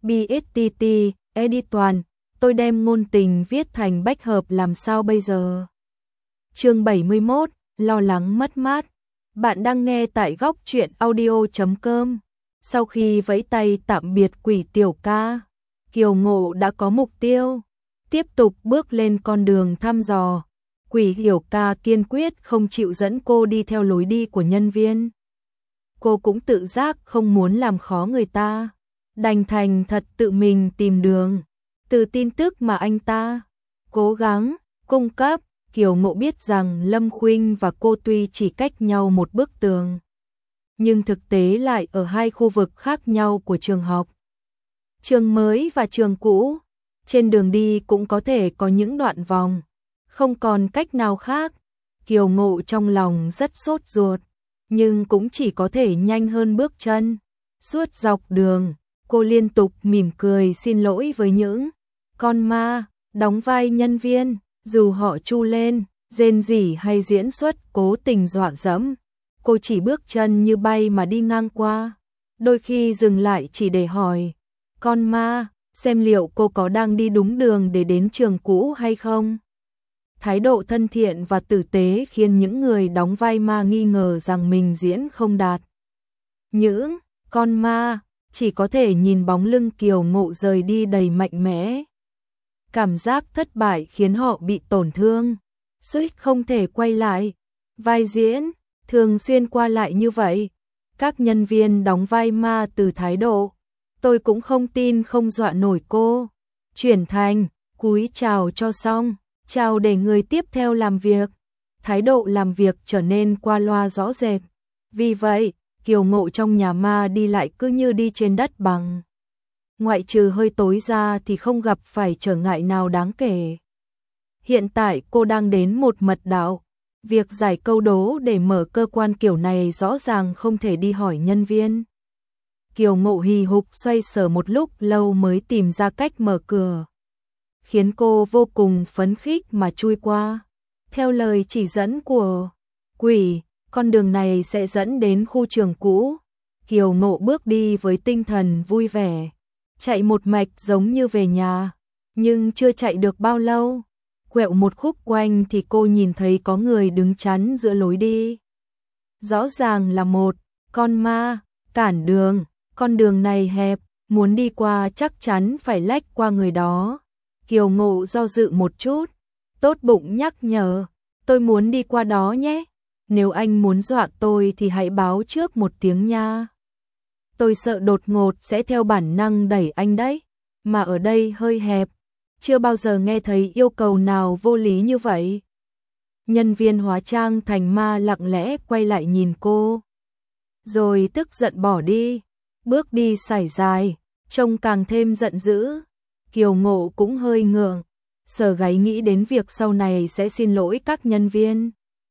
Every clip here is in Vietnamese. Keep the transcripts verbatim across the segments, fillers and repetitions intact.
bê ét tê tê, edit toàn, tôi đem ngôn tình viết thành bách hợp làm sao bây giờ? Chương bảy mươi mốt, lo lắng mất mát. Bạn đang nghe tại góc truyện audio chấm com. Sau khi vẫy tay tạm biệt Quỷ Tiểu Ca, Kiều Ngộ đã có mục tiêu, tiếp tục bước lên con đường thăm dò. Quỷ Tiểu Ca kiên quyết không chịu dẫn cô đi theo lối đi của nhân viên. Cô cũng tự giác không muốn làm khó người ta, đành thành thật tự mình tìm đường. Từ tin tức mà anh ta cố gắng cung cấp, Kiều Ngộ biết rằng Lâm Khuynh và cô tuy chỉ cách nhau một bức tường, nhưng thực tế lại ở hai khu vực khác nhau của trường học. Trường mới và trường cũ, trên đường đi cũng có thể có những đoạn vòng, không còn cách nào khác. Kiều Ngộ trong lòng rất sốt ruột, nhưng cũng chỉ có thể nhanh hơn bước chân. Suốt dọc đường, cô liên tục mỉm cười xin lỗi với những con ma đóng vai nhân viên, dù họ chu lên, rên rỉ hay diễn xuất cố tình dọa dẫm. Cô chỉ bước chân như bay mà đi ngang qua, đôi khi dừng lại chỉ để hỏi con ma xem liệu cô có đang đi đúng đường để đến trường cũ hay không. Thái độ thân thiện và tử tế khiến những người đóng vai ma nghi ngờ rằng mình diễn không đạt. Những con ma chỉ có thể nhìn bóng lưng Kiều Ngộ rời đi đầy mạnh mẽ. Cảm giác thất bại khiến họ bị tổn thương, suýt không thể quay lại. Vai diễn thường xuyên qua lại như vậy. Các nhân viên đóng vai ma từ thái độ tôi cũng không tin không dọa nổi cô, chuyển thành cúi chào cho xong, chào để người tiếp theo làm việc. Thái độ làm việc trở nên qua loa rõ rệt. Vì vậy, Kiều Ngộ trong nhà ma đi lại cứ như đi trên đất bằng. Ngoại trừ hơi tối ra thì không gặp phải trở ngại nào đáng kể. Hiện tại cô đang đến một mật đạo. Việc giải câu đố để mở cơ quan kiểu này rõ ràng không thể đi hỏi nhân viên. Kiều Ngộ hì hục xoay sở một lúc lâu mới tìm ra cách mở cửa, khiến cô vô cùng phấn khích mà chui qua. Theo lời chỉ dẫn của quỷ, con đường này sẽ dẫn đến khu trường cũ. Kiều Ngộ bước đi với tinh thần vui vẻ, chạy một mạch giống như về nhà. Nhưng chưa chạy được bao lâu, quẹo một khúc quanh thì cô nhìn thấy có người đứng chắn giữa lối đi. Rõ ràng là một con ma cản đường. Con đường này hẹp, muốn đi qua chắc chắn phải lách qua người đó. Kiều Ngộ do dự một chút, tốt bụng nhắc nhở, tôi muốn đi qua đó nhé. Nếu anh muốn dọa tôi thì hãy báo trước một tiếng nha. Tôi sợ đột ngột sẽ theo bản năng đẩy anh đấy, mà ở đây hơi hẹp, chưa bao giờ nghe thấy yêu cầu nào vô lý như vậy. Nhân viên hóa trang thành ma lặng lẽ quay lại nhìn cô, rồi tức giận bỏ đi. Bước đi sải dài, trông càng thêm giận dữ. Kiều Ngộ cũng hơi ngượng, sờ gáy nghĩ đến việc sau này sẽ xin lỗi các nhân viên.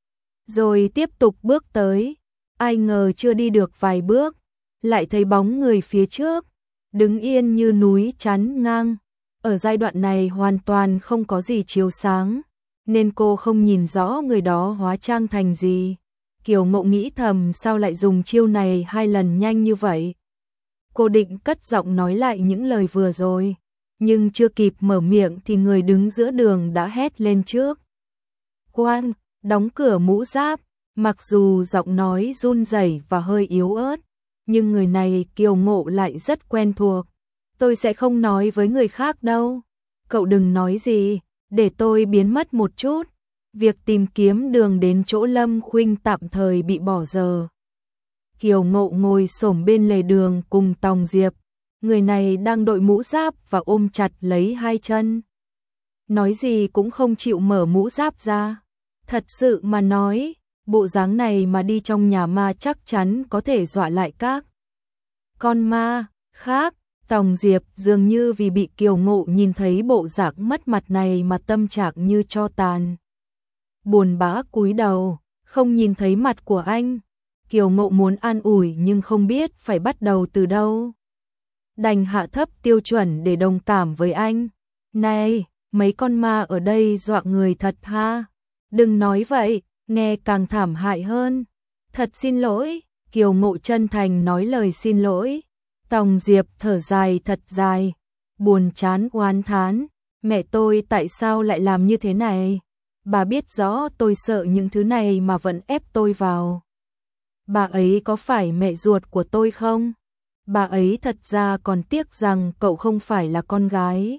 Rồi tiếp tục bước tới, ai ngờ chưa đi được vài bước, lại thấy bóng người phía trước, đứng yên như núi chắn ngang. Ở giai đoạn này hoàn toàn không có gì chiếu sáng, nên cô không nhìn rõ người đó hóa trang thành gì. Kiều Ngộ nghĩ thầm sao lại dùng chiêu này hai lần nhanh như vậy. Cô định cất giọng nói lại những lời vừa rồi, nhưng chưa kịp mở miệng thì người đứng giữa đường đã hét lên trước. Quan, đóng cửa mũ giáp. Mặc dù giọng nói run rẩy và hơi yếu ớt, nhưng người này Kiều Ngộ lại rất quen thuộc. Tôi sẽ không nói với người khác đâu. Cậu đừng nói gì, để tôi biến mất một chút. Việc tìm kiếm đường đến chỗ Lâm Khuynh tạm thời bị bỏ dở. Kiều Ngộ ngồi xổm bên lề đường cùng Tòng Diệp. Người này đang đội mũ giáp và ôm chặt lấy hai chân. Nói gì cũng không chịu mở mũ giáp ra. Thật sự mà nói, bộ dáng này mà đi trong nhà ma chắc chắn có thể dọa lại các con ma khác. Tòng Diệp dường như vì bị Kiều Ngộ nhìn thấy bộ dạng mất mặt này mà tâm trạng như tro tàn. Buồn bã cúi đầu, không nhìn thấy mặt của anh. Kiều Ngộ muốn an ủi nhưng không biết phải bắt đầu từ đâu. Đành hạ thấp tiêu chuẩn để đồng cảm với anh. Này, mấy con ma ở đây dọa người thật ha. Đừng nói vậy, nghe càng thảm hại hơn. Thật xin lỗi, Kiều Ngộ chân thành nói lời xin lỗi. Tòng Diệp thở dài thật dài, buồn chán oán thán, mẹ tôi tại sao lại làm như thế này? Bà biết rõ tôi sợ những thứ này mà vẫn ép tôi vào. Bà ấy có phải mẹ ruột của tôi không? Bà ấy thật ra còn tiếc rằng cậu không phải là con gái.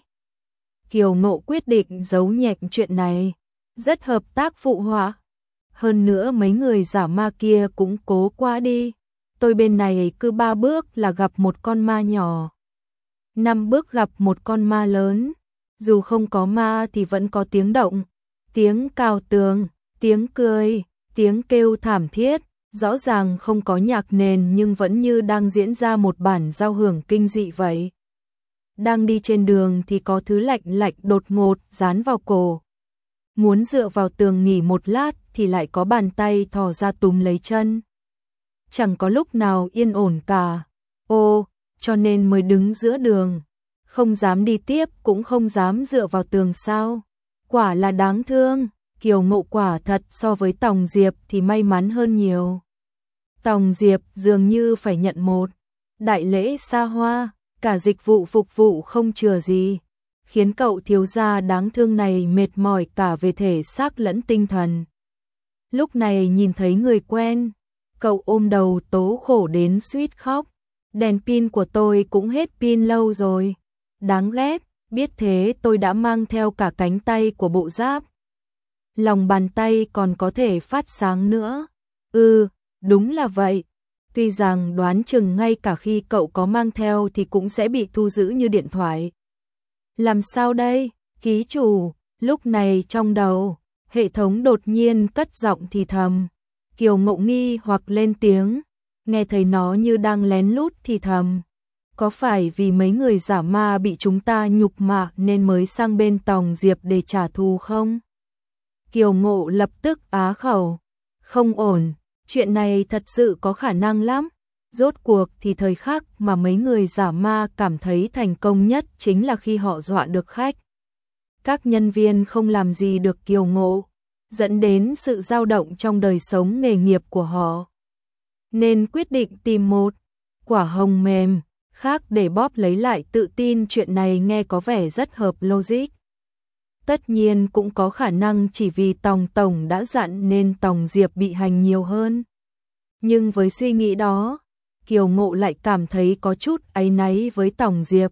Kiều Ngộ quyết định giấu nhẹm chuyện này, rất hợp tác phụ họa. Hơn nữa mấy người giả ma kia cũng cố quá đi. Tôi bên này cứ ba bước là gặp một con ma nhỏ, năm bước gặp một con ma lớn. Dù không có ma thì vẫn có tiếng động, tiếng cào tường, tiếng cười, tiếng kêu thảm thiết. Rõ ràng không có nhạc nền nhưng vẫn như đang diễn ra một bản giao hưởng kinh dị vậy. Đang đi trên đường thì có thứ lạnh lạnh đột ngột dán vào cổ. Muốn dựa vào tường nghỉ một lát thì lại có bàn tay thò ra túm lấy chân. Chẳng có lúc nào yên ổn cả. Ô, cho nên mới đứng giữa đường. Không dám đi tiếp cũng không dám dựa vào tường sao. Quả là đáng thương. Kiều Ngộ quả thật so với Tòng Diệp thì may mắn hơn nhiều. Tòng Diệp dường như phải nhận một đại lễ xa hoa, cả dịch vụ phục vụ không chừa gì, khiến cậu thiếu gia đáng thương này mệt mỏi cả về thể xác lẫn tinh thần. Lúc này nhìn thấy người quen, cậu ôm đầu tố khổ đến suýt khóc. Đèn pin của tôi cũng hết pin lâu rồi. Đáng ghét, biết thế tôi đã mang theo cả cánh tay của bộ giáp. Lòng bàn tay còn có thể phát sáng nữa. Ừ, đúng là vậy. Tuy rằng đoán chừng ngay cả khi cậu có mang theo thì cũng sẽ bị thu giữ như điện thoại. Làm sao đây, ký chủ? Lúc này trong đầu, hệ thống đột nhiên cất giọng thì thầm. Kiều Ngộ nghi hoặc lên tiếng, nghe thấy nó như đang lén lút thì thầm. Có phải vì mấy người giả ma bị chúng ta nhục mạ nên mới sang bên Tòng Diệp để trả thù không? Kiều Ngộ lập tức á khẩu. Không ổn, chuyện này thật sự có khả năng lắm. Rốt cuộc thì thời khắc mà mấy người giả ma cảm thấy thành công nhất chính là khi họ dọa được khách. Các nhân viên không làm gì được Kiều Ngộ, dẫn đến sự dao động trong đời sống nghề nghiệp của họ. Nên quyết định tìm một quả hồng mềm khác để bóp lấy lại tự tin. Chuyện này nghe có vẻ rất hợp logic. Tất nhiên cũng có khả năng chỉ vì Tòng Tổng đã dặn nên Tòng Diệp bị hành nhiều hơn. Nhưng với suy nghĩ đó, Kiều Ngộ lại cảm thấy có chút áy náy với Tòng Diệp.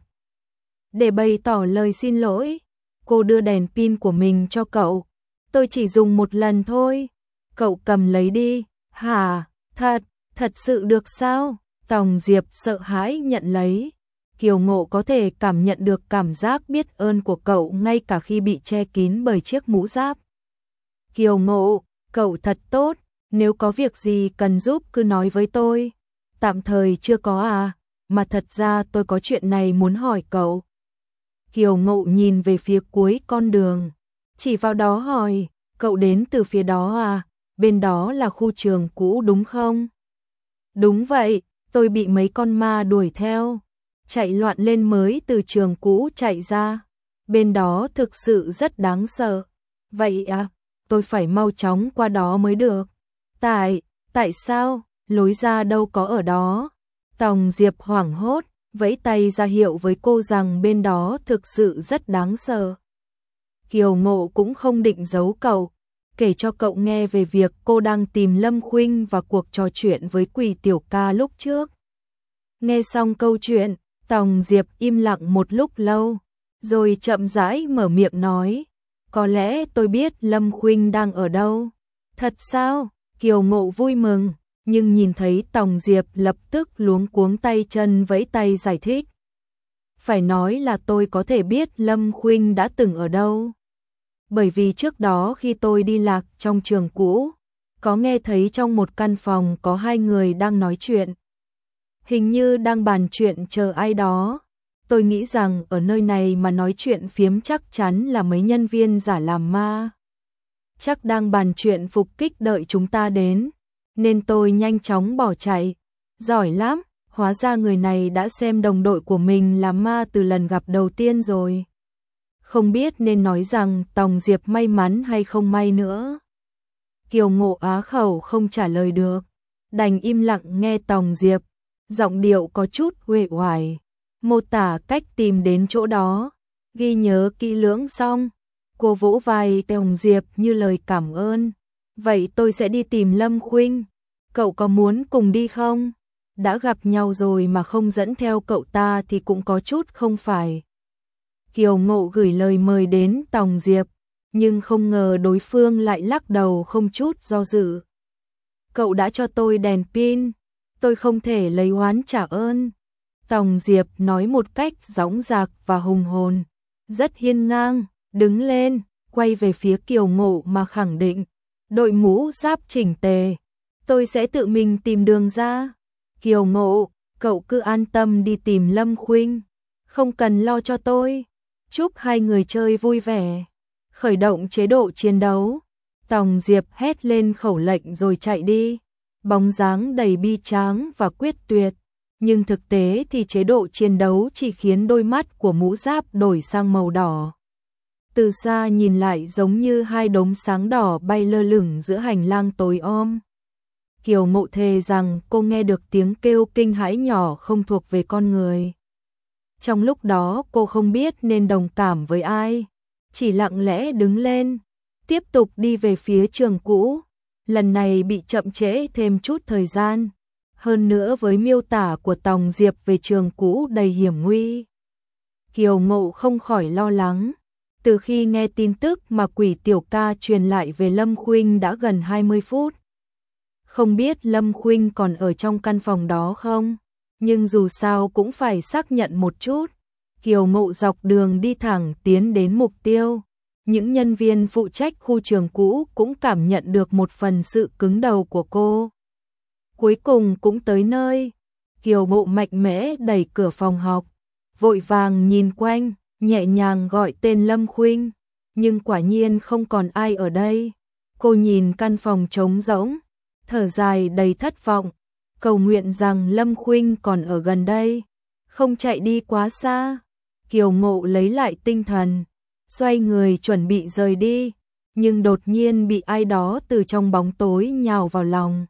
Để bày tỏ lời xin lỗi, cô đưa đèn pin của mình cho cậu. Tôi chỉ dùng một lần thôi. Cậu cầm lấy đi. Hả? Thật? Thật sự được sao? Tòng Diệp sợ hãi nhận lấy. Kiều Ngộ có thể cảm nhận được cảm giác biết ơn của cậu ngay cả khi bị che kín bởi chiếc mũ giáp. Kiều Ngộ, cậu thật tốt, nếu có việc gì cần giúp cứ nói với tôi. Tạm thời chưa có à, mà thật ra tôi có chuyện này muốn hỏi cậu. Kiều Ngộ nhìn về phía cuối con đường, chỉ vào đó hỏi, cậu đến từ phía đó à, bên đó là khu trường cũ đúng không? Đúng vậy, tôi bị mấy con ma đuổi theo. Chạy loạn lên mới từ trường cũ chạy ra. Bên đó thực sự rất đáng sợ. Vậy à, tôi phải mau chóng qua đó mới được. Tại, tại sao, lối ra đâu có ở đó. Tòng Diệp hoảng hốt, vẫy tay ra hiệu với cô rằng bên đó thực sự rất đáng sợ. Kiều Ngộ cũng không định giấu cậu, kể cho cậu nghe về việc cô đang tìm Lâm Khuynh và cuộc trò chuyện với Quỷ Tiểu Ca lúc trước. Nghe xong câu chuyện, Tòng Diệp im lặng một lúc lâu, rồi chậm rãi mở miệng nói, có lẽ tôi biết Lâm Khuynh đang ở đâu. Thật sao? Kiều Ngộ vui mừng, nhưng nhìn thấy Tòng Diệp lập tức luống cuống tay chân vẫy tay giải thích. Phải nói là tôi có thể biết Lâm Khuynh đã từng ở đâu. Bởi vì trước đó khi tôi đi lạc trong trường cũ, có nghe thấy trong một căn phòng có hai người đang nói chuyện. Hình như đang bàn chuyện chờ ai đó. Tôi nghĩ rằng ở nơi này mà nói chuyện phiếm chắc chắn là mấy nhân viên giả làm ma. Chắc đang bàn chuyện phục kích đợi chúng ta đến. Nên tôi nhanh chóng bỏ chạy. Giỏi lắm, hóa ra người này đã xem đồng đội của mình làm ma từ lần gặp đầu tiên rồi. Không biết nên nói rằng Tòng Diệp may mắn hay không may nữa. Kiều Ngộ á khẩu không trả lời được, đành im lặng nghe Tòng Diệp giọng điệu có chút uể oải, mô tả cách tìm đến chỗ đó, ghi nhớ kỹ lưỡng xong, cô vỗ vai Tòng Diệp như lời cảm ơn. Vậy tôi sẽ đi tìm Lâm Khuynh, cậu có muốn cùng đi không? Đã gặp nhau rồi mà không dẫn theo cậu ta thì cũng có chút không phải. Kiều Ngộ gửi lời mời đến Tòng Diệp, nhưng không ngờ đối phương lại lắc đầu không chút do dự. Cậu đã cho tôi đèn pin, tôi không thể lấy oán trả ơn. Tòng Diệp nói một cách dõng dạc và hùng hồn, rất hiên ngang, đứng lên, quay về phía Kiều Ngộ mà khẳng định, đội mũ giáp chỉnh tề, tôi sẽ tự mình tìm đường ra. Kiều Ngộ, cậu cứ an tâm đi tìm Lâm Khuynh, không cần lo cho tôi. Chúc hai người chơi vui vẻ. Khởi động chế độ chiến đấu. Tòng Diệp hét lên khẩu lệnh rồi chạy đi. Bóng dáng đầy bi tráng và quyết tuyệt. Nhưng thực tế thì chế độ chiến đấu chỉ khiến đôi mắt của mũ giáp đổi sang màu đỏ. Từ xa nhìn lại giống như hai đốm sáng đỏ bay lơ lửng giữa hành lang tối om. Kiều Ngộ thề rằng cô nghe được tiếng kêu kinh hãi nhỏ không thuộc về con người. Trong lúc đó cô không biết nên đồng cảm với ai, chỉ lặng lẽ đứng lên, tiếp tục đi về phía trường cũ. Lần này bị chậm trễ thêm chút thời gian, hơn nữa với miêu tả của Tòng Diệp về trường cũ đầy hiểm nguy. Kiều Ngộ không khỏi lo lắng, từ khi nghe tin tức mà Quỷ Tiểu Ca truyền lại về Lâm Khuynh đã gần hai mươi phút. Không biết Lâm Khuynh còn ở trong căn phòng đó không? Nhưng dù sao cũng phải xác nhận một chút. Kiều Ngộ dọc đường đi thẳng tiến đến mục tiêu. Những nhân viên phụ trách khu trường cũ cũng cảm nhận được một phần sự cứng đầu của cô. Cuối cùng cũng tới nơi. Kiều Ngộ mạnh mẽ đẩy cửa phòng học, vội vàng nhìn quanh, nhẹ nhàng gọi tên Lâm Khuynh, nhưng quả nhiên không còn ai ở đây. Cô nhìn căn phòng trống rỗng, thở dài đầy thất vọng, cầu nguyện rằng Lâm Khuynh còn ở gần đây, không chạy đi quá xa. Kiều Ngộ lấy lại tinh thần, xoay người chuẩn bị rời đi, nhưng đột nhiên bị ai đó từ trong bóng tối nhào vào lòng.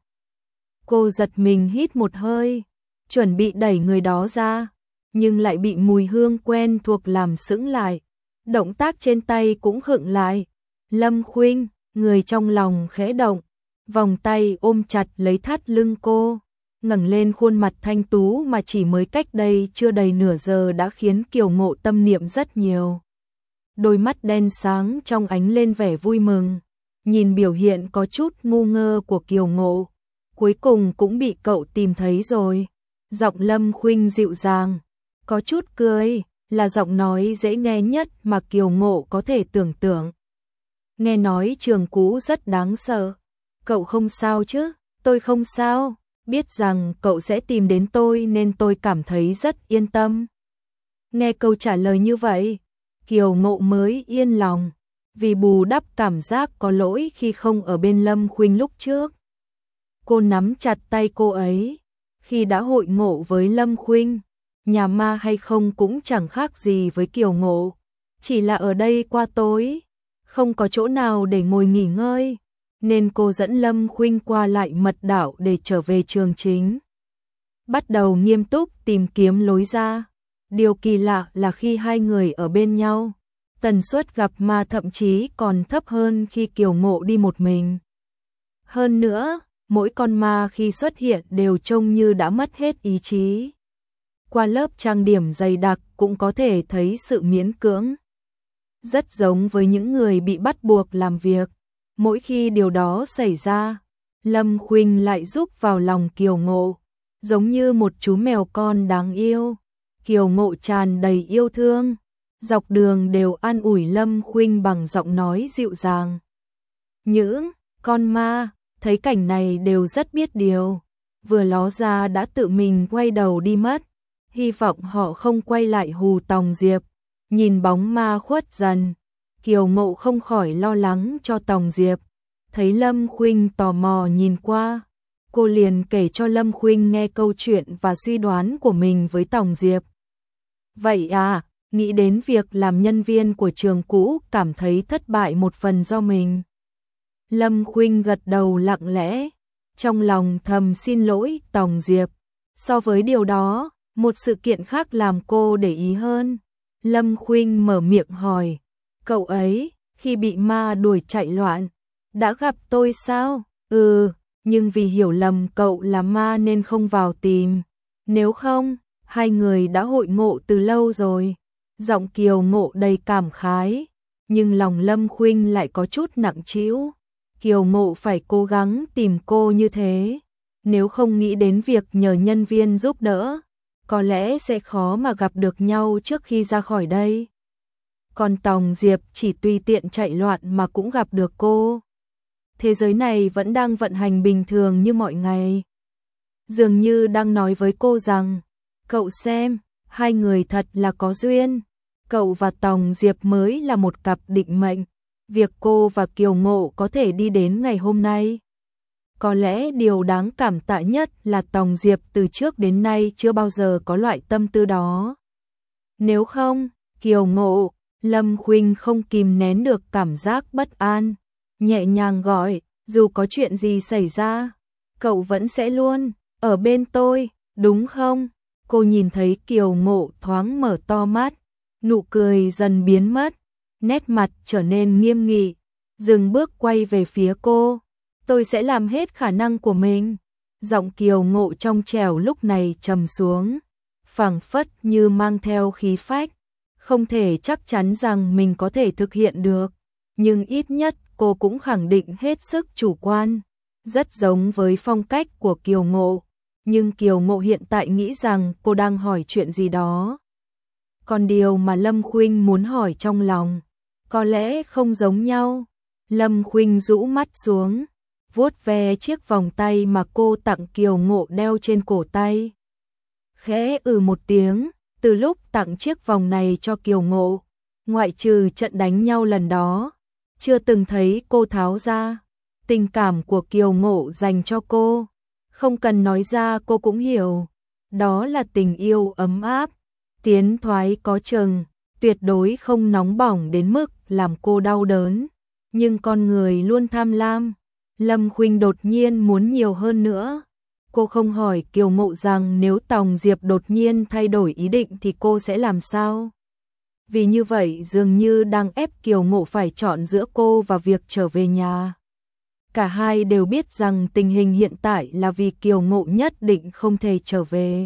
Cô giật mình hít một hơi, chuẩn bị đẩy người đó ra, nhưng lại bị mùi hương quen thuộc làm sững lại. Động tác trên tay cũng khựng lại. Lâm Khuynh, người trong lòng khẽ động, vòng tay ôm chặt lấy thắt lưng cô, ngẩng lên khuôn mặt thanh tú mà chỉ mới cách đây chưa đầy nửa giờ đã khiến Kiều Ngộ tâm niệm rất nhiều. Đôi mắt đen sáng trong ánh lên vẻ vui mừng, nhìn biểu hiện có chút ngu ngơ của Kiều Ngộ, cuối cùng cũng bị cậu tìm thấy rồi. Giọng Lâm Khuynh dịu dàng, có chút cười, là giọng nói dễ nghe nhất mà Kiều Ngộ có thể tưởng tượng. Nghe nói trường cũ rất đáng sợ. Cậu không sao chứ? Tôi không sao, biết rằng cậu sẽ tìm đến tôi nên tôi cảm thấy rất yên tâm. Nghe câu trả lời như vậy, Kiều Ngộ mới yên lòng, vì bù đắp cảm giác có lỗi khi không ở bên Lâm Khuynh lúc trước. Cô nắm chặt tay cô ấy, khi đã hội ngộ với Lâm Khuynh, nhà ma hay không cũng chẳng khác gì với Kiều Ngộ, chỉ là ở đây qua tối, không có chỗ nào để ngồi nghỉ ngơi, nên cô dẫn Lâm Khuynh qua lại mật đảo để trở về trường chính. Bắt đầu nghiêm túc tìm kiếm lối ra. Điều kỳ lạ là khi hai người ở bên nhau, tần suất gặp ma thậm chí còn thấp hơn khi Kiều Ngộ đi một mình. Hơn nữa, mỗi con ma khi xuất hiện đều trông như đã mất hết ý chí. Qua lớp trang điểm dày đặc cũng có thể thấy sự miễn cưỡng. Rất giống với những người bị bắt buộc làm việc. Mỗi khi điều đó xảy ra, Lâm Khuynh lại rúc vào lòng Kiều Ngộ, giống như một chú mèo con đáng yêu. Kiều Ngộ tràn đầy yêu thương, dọc đường đều an ủi Lâm Khuynh bằng giọng nói dịu dàng. Những con ma thấy cảnh này đều rất biết điều, vừa ló ra đã tự mình quay đầu đi mất, hy vọng họ không quay lại hù Tòng Diệp. Nhìn bóng ma khuất dần, Kiều Ngộ không khỏi lo lắng cho Tòng Diệp. Thấy Lâm Khuynh tò mò nhìn qua, cô liền kể cho Lâm Khuynh nghe câu chuyện và suy đoán của mình với Tòng Diệp. Vậy à, nghĩ đến việc làm nhân viên của trường cũ cảm thấy thất bại một phần do mình. Lâm Khuynh gật đầu lặng lẽ, trong lòng thầm xin lỗi Tòng Diệp. So với điều đó, một sự kiện khác làm cô để ý hơn. Lâm Khuynh mở miệng hỏi, cậu ấy, khi bị ma đuổi chạy loạn, đã gặp tôi sao? Ừ, nhưng vì hiểu lầm cậu là ma nên không vào tìm. Nếu không, hai người đã hội ngộ từ lâu rồi. Giọng Kiều Ngộ đầy cảm khái, nhưng lòng Lâm Khuynh lại có chút nặng trĩu. Kiều Ngộ phải cố gắng tìm cô như thế, nếu không nghĩ đến việc nhờ nhân viên giúp đỡ, có lẽ sẽ khó mà gặp được nhau trước khi ra khỏi đây. Còn Tòng Diệp chỉ tùy tiện chạy loạn mà cũng gặp được cô. Thế giới này vẫn đang vận hành bình thường như mọi ngày. Dường như đang nói với cô rằng, cậu xem, hai người thật là có duyên. Cậu và Tòng Diệp mới là một cặp định mệnh. Việc cô và Kiều Ngộ có thể đi đến ngày hôm nay. Có lẽ điều đáng cảm tạ nhất là Tòng Diệp từ trước đến nay chưa bao giờ có loại tâm tư đó. Nếu không, Kiều Ngộ, Lâm Khuynh không kìm nén được cảm giác bất an. Nhẹ nhàng gọi, dù có chuyện gì xảy ra, cậu vẫn sẽ luôn ở bên tôi, đúng không? Cô nhìn thấy Kiều Ngộ thoáng mở to mắt, nụ cười dần biến mất, nét mặt trở nên nghiêm nghị, dừng bước quay về phía cô. Tôi sẽ làm hết khả năng của mình. Giọng Kiều Ngộ trong trẻo lúc này trầm xuống, phảng phất như mang theo khí phách. Không thể chắc chắn rằng mình có thể thực hiện được, nhưng ít nhất cô cũng khẳng định hết sức chủ quan, rất giống với phong cách của Kiều Ngộ. Nhưng Kiều Ngộ hiện tại nghĩ rằng cô đang hỏi chuyện gì đó. Còn điều mà Lâm Khuynh muốn hỏi trong lòng, có lẽ không giống nhau. Lâm Khuynh rũ mắt xuống, vuốt ve chiếc vòng tay mà cô tặng Kiều Ngộ đeo trên cổ tay. Khẽ ừ một tiếng, từ lúc tặng chiếc vòng này cho Kiều Ngộ, ngoại trừ trận đánh nhau lần đó, chưa từng thấy cô tháo ra. Tình cảm của Kiều Ngộ dành cho cô, không cần nói ra cô cũng hiểu. Đó là tình yêu ấm áp, tiến thoái có chừng, tuyệt đối không nóng bỏng đến mức làm cô đau đớn. Nhưng con người luôn tham lam. Lâm Khuynh đột nhiên muốn nhiều hơn nữa. Cô không hỏi Kiều Ngộ rằng nếu Tòng Diệp đột nhiên thay đổi ý định thì cô sẽ làm sao. Vì như vậy dường như đang ép Kiều Ngộ phải chọn giữa cô và việc trở về nhà. Cả hai đều biết rằng tình hình hiện tại là vì Kiều Ngộ nhất định không thể trở về,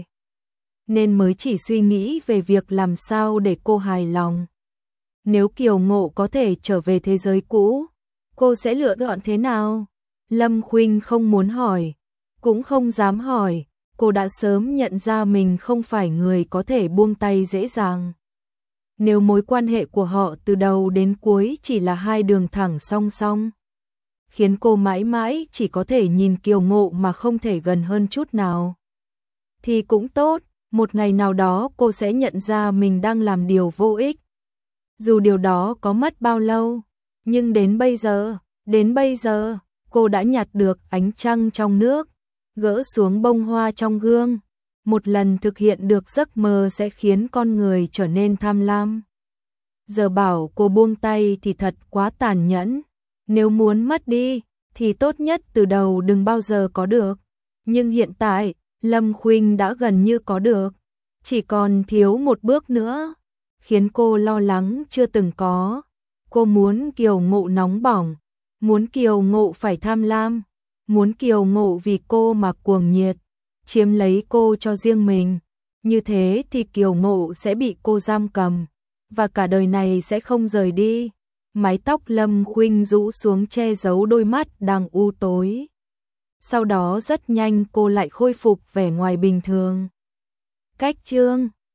nên mới chỉ suy nghĩ về việc làm sao để cô hài lòng. Nếu Kiều Ngộ có thể trở về thế giới cũ, cô sẽ lựa chọn thế nào? Lâm Khuynh không muốn hỏi, cũng không dám hỏi. Cô đã sớm nhận ra mình không phải người có thể buông tay dễ dàng. Nếu mối quan hệ của họ từ đầu đến cuối chỉ là hai đường thẳng song song, khiến cô mãi mãi chỉ có thể nhìn Kiều Ngộ mà không thể gần hơn chút nào, thì cũng tốt. Một ngày nào đó cô sẽ nhận ra mình đang làm điều vô ích. Dù điều đó có mất bao lâu, nhưng đến bây giờ, đến bây giờ, cô đã nhặt được ánh trăng trong nước, gỡ xuống bông hoa trong gương. Một lần thực hiện được giấc mơ sẽ khiến con người trở nên tham lam. Giờ bảo cô buông tay thì thật quá tàn nhẫn. Nếu muốn mất đi, thì tốt nhất từ đầu đừng bao giờ có được. Nhưng hiện tại, Lâm Khuynh đã gần như có được. Chỉ còn thiếu một bước nữa, khiến cô lo lắng chưa từng có. Cô muốn Kiều Ngộ nóng bỏng, muốn Kiều Ngộ phải tham lam, muốn Kiều Ngộ vì cô mà cuồng nhiệt, chiếm lấy cô cho riêng mình. Như thế thì Kiều Ngộ sẽ bị cô giam cầm, và cả đời này sẽ không rời đi. Mái tóc Lâm Khuynh rũ xuống che giấu đôi mắt đang u tối. Sau đó rất nhanh cô lại khôi phục vẻ ngoài bình thường. Cách chương